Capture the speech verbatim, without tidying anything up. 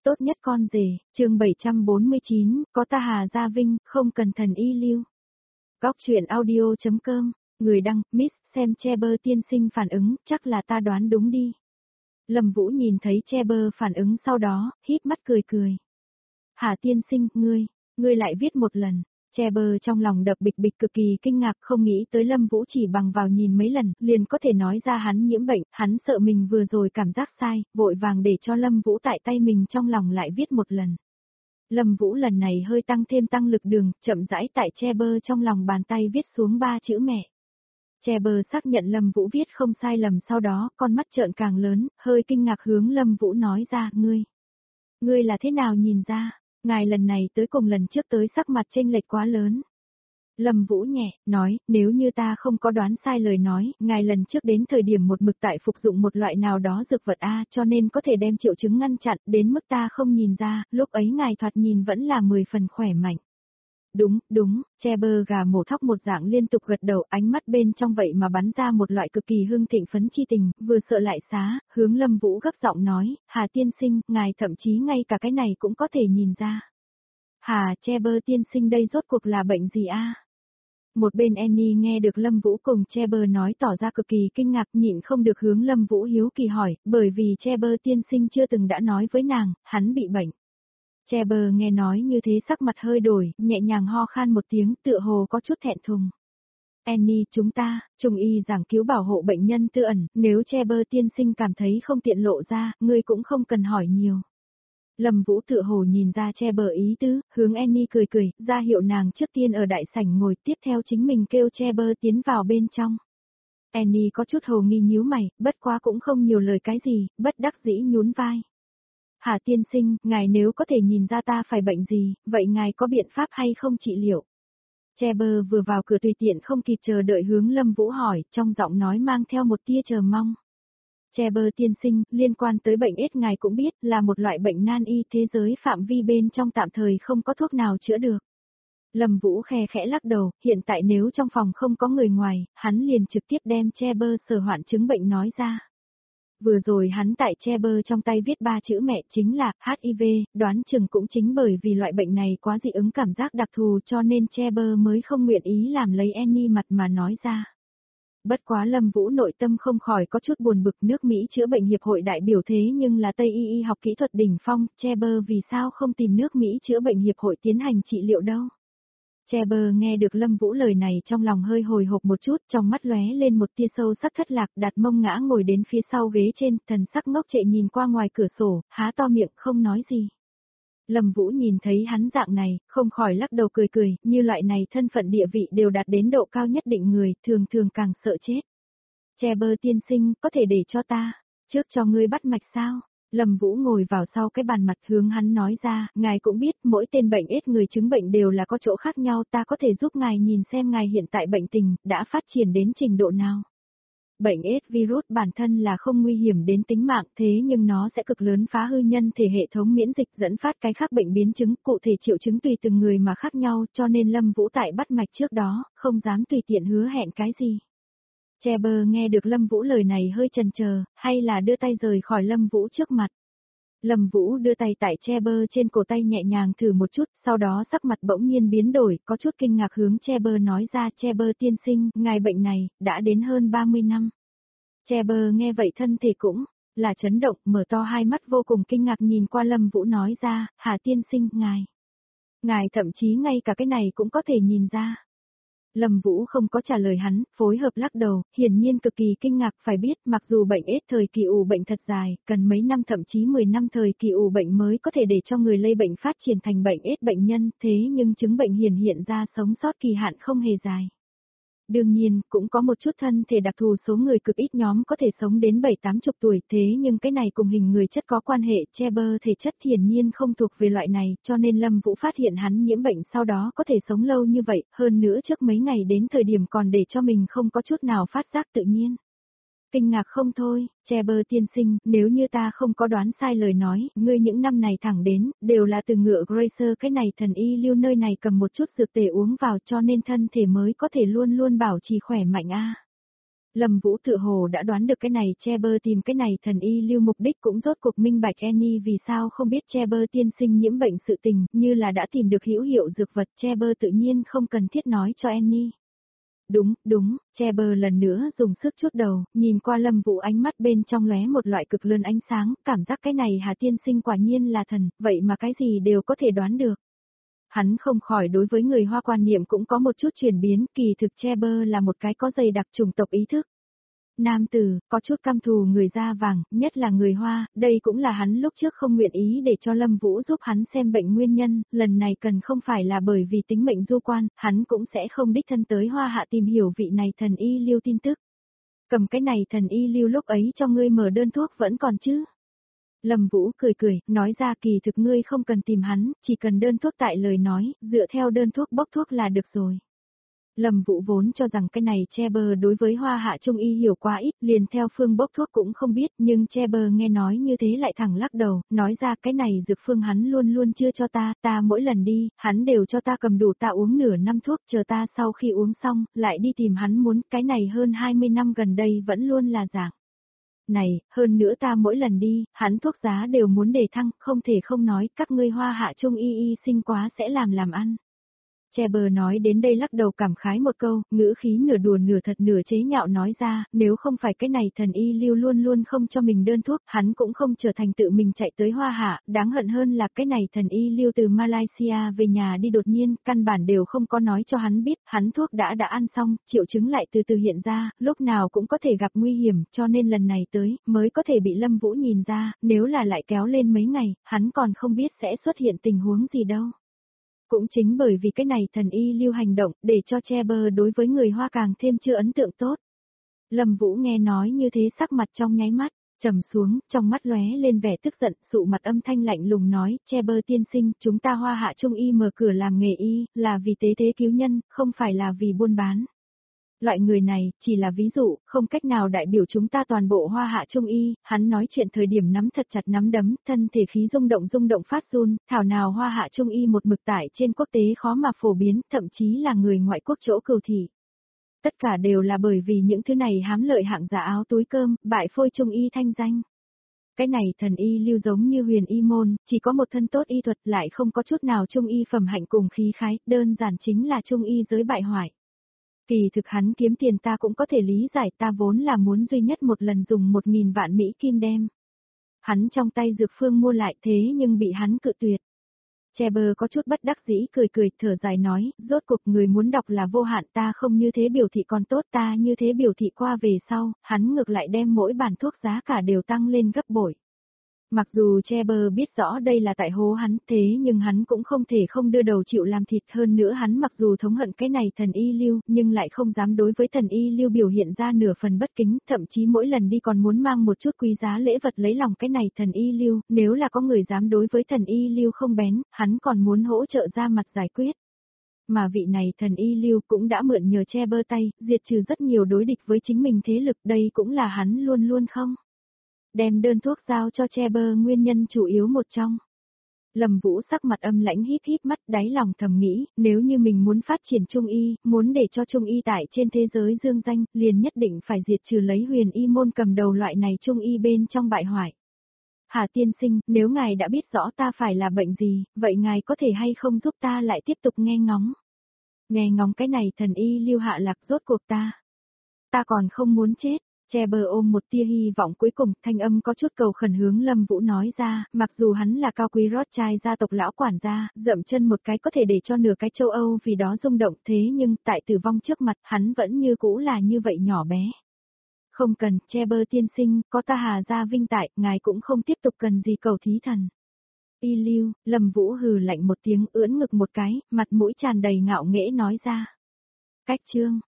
tốt nhất con rể, chương bảy trăm bốn mươi chín, có ta Hà Gia Vinh, không cần thần y lưu. Góc truyện audio.com, người đăng, Miss, xem Cheber tiên sinh phản ứng, chắc là ta đoán đúng đi. Lâm Vũ nhìn thấy Cheber phản ứng sau đó, híp mắt cười cười. Hà tiên sinh, ngươi, ngươi lại viết một lần. Cheber trong lòng đập bịch bịch cực kỳ kinh ngạc, không nghĩ tới Lâm Vũ chỉ bằng vào nhìn mấy lần, liền có thể nói ra hắn nhiễm bệnh, hắn sợ mình vừa rồi cảm giác sai, vội vàng để cho Lâm Vũ tại tay mình trong lòng lại viết một lần. Lâm Vũ lần này hơi tăng thêm tăng lực đường, chậm rãi tại Cheber trong lòng bàn tay viết xuống ba chữ mẹ. Cheber xác nhận Lâm Vũ viết không sai lầm, sau đó, con mắt trợn càng lớn, hơi kinh ngạc hướng Lâm Vũ nói ra, ngươi, ngươi là thế nào nhìn ra? Ngài lần này tới cùng lần trước tới sắc mặt chênh lệch quá lớn. Lâm Vũ nhẹ, nói, nếu như ta không có đoán sai lời nói, ngài lần trước đến thời điểm một mực tại phục dụng một loại nào đó dược vật A cho nên có thể đem triệu chứng ngăn chặn, đến mức ta không nhìn ra, lúc ấy ngài thoạt nhìn vẫn là mười phần khỏe mạnh. Đúng, đúng, Cheber gà mổ thóc một dạng liên tục gật đầu, ánh mắt bên trong vậy mà bắn ra một loại cực kỳ hưng thịnh phấn chi tình, vừa sợ lại xá, hướng Lâm Vũ gấp giọng nói, Hà tiên sinh, ngài thậm chí ngay cả cái này cũng có thể nhìn ra. Hà, Cheber tiên sinh đây rốt cuộc là bệnh gì a? Một bên Annie nghe được Lâm Vũ cùng Cheber nói tỏ ra cực kỳ kinh ngạc, nhịn không được hướng Lâm Vũ hiếu kỳ hỏi, bởi vì Cheber tiên sinh chưa từng đã nói với nàng, hắn bị bệnh. Cheber nghe nói như thế sắc mặt hơi đổi, nhẹ nhàng ho khan một tiếng, tựa hồ có chút thẹn thùng. Annie, chúng ta, trung y giảng cứu bảo hộ bệnh nhân tư ẩn, nếu Cheber tiên sinh cảm thấy không tiện lộ ra, ngươi cũng không cần hỏi nhiều. Lâm Vũ tựa hồ nhìn ra Cheber ý tứ, hướng Annie cười cười, ra hiệu nàng trước tiên ở đại sảnh ngồi, tiếp theo chính mình kêu Cheber tiến vào bên trong. Annie có chút hồ nghi nhíu mày, bất quá cũng không nhiều lời cái gì, bất đắc dĩ nhún vai. Hà tiên sinh, ngài nếu có thể nhìn ra ta phải bệnh gì, vậy ngài có biện pháp hay không trị liệu? Cheber vừa vào cửa tùy tiện không kịp chờ đợi hướng Lâm Vũ hỏi, trong giọng nói mang theo một tia chờ mong. Cheber tiên sinh, liên quan tới bệnh AIDS ngài cũng biết là một loại bệnh nan y, thế giới phạm vi bên trong tạm thời không có thuốc nào chữa được. Lâm Vũ khe khẽ lắc đầu, hiện tại nếu trong phòng không có người ngoài, hắn liền trực tiếp đem Cheber sở hoạn chứng bệnh nói ra. Vừa rồi hắn tại Cheber trong tay viết ba chữ mẹ chính là hát i vê, đoán chừng cũng chính bởi vì loại bệnh này quá dị ứng cảm giác đặc thù cho nên Cheber mới không nguyện ý làm lấy Annie mặt mà nói ra. Bất quá Lâm Vũ nội tâm không khỏi có chút buồn bực, nước Mỹ chữa bệnh hiệp hội đại biểu thế nhưng là Tây y y học kỹ thuật đỉnh phong, Cheber vì sao không tìm nước Mỹ chữa bệnh hiệp hội tiến hành trị liệu đâu. Cheber nghe được Lâm Vũ lời này trong lòng hơi hồi hộp một chút, trong mắt lóe lên một tia sâu sắc thất lạc, đặt mông ngã ngồi đến phía sau ghế trên, thần sắc ngốc trệ nhìn qua ngoài cửa sổ, há to miệng không nói gì. Lâm Vũ nhìn thấy hắn dạng này, không khỏi lắc đầu cười cười, như loại này thân phận địa vị đều đạt đến độ cao nhất định người, thường thường càng sợ chết. Cheber tiên sinh, có thể để cho ta, trước cho ngươi bắt mạch sao? Lâm Vũ ngồi vào sau cái bàn mặt hướng hắn nói ra, ngài cũng biết mỗi tên bệnh AIDS người chứng bệnh đều là có chỗ khác nhau, ta có thể giúp ngài nhìn xem ngài hiện tại bệnh tình đã phát triển đến trình độ nào. Bệnh AIDS virus bản thân là không nguy hiểm đến tính mạng, thế nhưng nó sẽ cực lớn phá hư nhân thể hệ thống miễn dịch, dẫn phát cái khác bệnh biến chứng, cụ thể triệu chứng tùy từng người mà khác nhau, cho nên Lâm Vũ tại bắt mạch trước đó, không dám tùy tiện hứa hẹn cái gì. Cheber nghe được Lâm Vũ lời này hơi chần chờ, hay là đưa tay rời khỏi Lâm Vũ trước mặt. Lâm Vũ đưa tay tại Cheber trên cổ tay nhẹ nhàng thử một chút, sau đó sắc mặt bỗng nhiên biến đổi, có chút kinh ngạc hướng Cheber nói ra, Cheber tiên sinh, ngài bệnh này, đã đến hơn ba mươi năm. Cheber nghe vậy thân thể cũng là chấn động, mở to hai mắt vô cùng kinh ngạc nhìn qua Lâm Vũ nói ra, Hà tiên sinh, ngài, ngài thậm chí ngay cả cái này cũng có thể nhìn ra. Lâm Vũ không có trả lời hắn, phối hợp lắc đầu, hiển nhiên cực kỳ kinh ngạc, phải biết mặc dù bệnh AIDS thời kỳ ủ bệnh thật dài, cần mấy năm thậm chí mười năm thời kỳ ủ bệnh mới có thể để cho người lây bệnh phát triển thành bệnh AIDS bệnh nhân, thế nhưng chứng bệnh hiển hiện ra sống sót kỳ hạn không hề dài. Đương nhiên, cũng có một chút thân thể đặc thù số người cực ít nhóm có thể sống đến bảy tám chục tuổi, thế nhưng cái này cùng hình người chất có quan hệ, Cheber thể chất hiển nhiên không thuộc về loại này, cho nên Lâm Vũ phát hiện hắn nhiễm bệnh sau đó có thể sống lâu như vậy, hơn nữa trước mấy ngày đến thời điểm còn để cho mình không có chút nào phát giác tự nhiên. Kinh ngạc không thôi, Cheber tiên sinh, nếu như ta không có đoán sai lời nói, ngươi những năm này thẳng đến, đều là từ ngựa Gracer cái này thần y lưu nơi này cầm một chút dược tề uống vào cho nên thân thể mới có thể luôn luôn bảo trì khỏe mạnh a. Lâm Vũ tự hồ đã đoán được cái này Cheber tìm cái này thần y lưu mục đích cũng rốt cuộc minh bạch Annie vì sao không biết Cheber tiên sinh nhiễm bệnh sự tình, như là đã tìm được hữu hiệu dược vật Cheber tự nhiên không cần thiết nói cho Annie. Đúng, đúng, Cheber lần nữa dùng sức chút đầu, nhìn qua Lâm Vũ ánh mắt bên trong lóe một loại cực lớn ánh sáng, cảm giác cái này Hà tiên sinh quả nhiên là thần, vậy mà cái gì đều có thể đoán được. Hắn không khỏi đối với người Hoa quan niệm cũng có một chút chuyển biến, kỳ thực Cheber là một cái có dày đặc chủng tộc ý thức. Nam tử, có chút căm thù người da vàng, nhất là người Hoa, đây cũng là hắn lúc trước không nguyện ý để cho Lâm Vũ giúp hắn xem bệnh nguyên nhân, lần này cần không phải là bởi vì tính mệnh du quan, hắn cũng sẽ không đích thân tới Hoa Hạ tìm hiểu vị này thần y lưu tin tức. Cầm cái này thần y lưu lúc ấy cho ngươi mở đơn thuốc vẫn còn chứ. Lâm Vũ cười cười, nói ra kỳ thực ngươi không cần tìm hắn, chỉ cần đơn thuốc tại lời nói, dựa theo đơn thuốc bốc thuốc là được rồi. Lâm Vũ vốn cho rằng cái này Cheber đối với Hoa Hạ Trung Y hiểu quá ít, liền theo phương bốc thuốc cũng không biết, nhưng Cheber nghe nói như thế lại thẳng lắc đầu, nói ra cái này dược phương hắn luôn luôn chưa cho ta, ta mỗi lần đi, hắn đều cho ta cầm đủ ta uống nửa năm thuốc, chờ ta sau khi uống xong, lại đi tìm hắn muốn, cái này hơn hai mươi năm gần đây vẫn luôn là dạng. Này, hơn nữa ta mỗi lần đi, hắn thuốc giá đều muốn đề thăng, không thể không nói, các ngươi Hoa Hạ Trung Y y sinh quá sẽ làm làm ăn. Cheber nói đến đây lắc đầu cảm khái một câu, ngữ khí nửa đùa nửa thật nửa chế nhạo nói ra, nếu không phải cái này thần y lưu luôn luôn không cho mình đơn thuốc, hắn cũng không trở thành tự mình chạy tới Hoa Hạ, đáng hận hơn là cái này thần y lưu từ Malaysia về nhà đi đột nhiên, căn bản đều không có nói cho hắn biết, hắn thuốc đã đã ăn xong, triệu chứng lại từ từ hiện ra, lúc nào cũng có thể gặp nguy hiểm, cho nên lần này tới, mới có thể bị Lâm Vũ nhìn ra, nếu là lại kéo lên mấy ngày, hắn còn không biết sẽ xuất hiện tình huống gì đâu. Cũng chính bởi vì cái này thần y lưu hành động, để cho Cheber đối với người Hoa càng thêm chưa ấn tượng tốt. Lâm Vũ nghe nói như thế sắc mặt trong nháy mắt, trầm xuống, trong mắt lóe lên vẻ tức giận, sụ mặt âm thanh lạnh lùng nói, Cheber tiên sinh, chúng ta Hoa Hạ Trung Y mở cửa làm nghề y, là vì tế thế cứu nhân, không phải là vì buôn bán. Loại người này, chỉ là ví dụ, không cách nào đại biểu chúng ta toàn bộ Hoa Hạ Trung Y, hắn nói chuyện thời điểm nắm thật chặt nắm đấm, thân thể khí rung động rung động phát run, thảo nào Hoa Hạ Trung Y một mực tải trên quốc tế khó mà phổ biến, thậm chí là người ngoại quốc chỗ cừu thị. Tất cả đều là bởi vì những thứ này hám lợi hạng giả áo túi cơm, bại phôi Trung Y thanh danh. Cái này thần y lưu giống như huyền y môn, chỉ có một thân tốt y thuật lại không có chút nào Trung Y phẩm hạnh cùng khí khái, đơn giản chính là Trung Y giới bại hoại. Kỳ thực hắn kiếm tiền ta cũng có thể lý giải ta vốn là muốn duy nhất một lần dùng một nghìn vạn Mỹ kim đem. Hắn trong tay dược phương mua lại thế nhưng bị hắn cự tuyệt. Cheber có chút bất đắc dĩ cười cười thở dài nói, rốt cuộc người muốn đọc là vô hạn ta không như thế biểu thị còn tốt ta như thế biểu thị qua về sau, hắn ngược lại đem mỗi bản thuốc giá cả đều tăng lên gấp bội. Mặc dù Cheber biết rõ đây là tại hố hắn thế nhưng hắn cũng không thể không đưa đầu chịu làm thịt hơn nữa hắn mặc dù thống hận cái này thần y lưu nhưng lại không dám đối với thần y lưu biểu hiện ra nửa phần bất kính, thậm chí mỗi lần đi còn muốn mang một chút quý giá lễ vật lấy lòng cái này thần y lưu, nếu là có người dám đối với thần y lưu không bén, hắn còn muốn hỗ trợ ra mặt giải quyết. Mà vị này thần y lưu cũng đã mượn nhờ Cheber tay, diệt trừ rất nhiều đối địch với chính mình thế lực đây cũng là hắn luôn luôn không. Đem đơn thuốc giao cho Cheber nguyên nhân chủ yếu một trong. Lâm Vũ sắc mặt âm lãnh híp híp mắt đáy lòng thầm nghĩ, nếu như mình muốn phát triển Trung Y, muốn để cho Trung Y tại trên thế giới dương danh, liền nhất định phải diệt trừ lấy huyền y môn cầm đầu loại này Trung Y bên trong bại hoại. Hà tiên sinh, nếu ngài đã biết rõ ta phải là bệnh gì, vậy ngài có thể hay không giúp ta lại tiếp tục nghe ngóng. Nghe ngóng cái này thần y lưu hạ lạc rốt cuộc ta. Ta còn không muốn chết. Cheber ôm một tia hy vọng cuối cùng, thanh âm có chút cầu khẩn hướng Lâm Vũ nói ra, mặc dù hắn là cao quý Rothschild gia tộc lão quản gia, dậm chân một cái có thể để cho nửa cái châu Âu vì đó rung động thế nhưng tại tử vong trước mặt hắn vẫn như cũ là như vậy nhỏ bé. Không cần, Cheber tiên sinh, có ta Hà gia vinh tại, ngài cũng không tiếp tục cần gì cầu thí thần. Y lưu, Lâm Vũ hừ lạnh một tiếng ưỡn ngực một cái, mặt mũi tràn đầy ngạo nghễ nói ra. Cách chương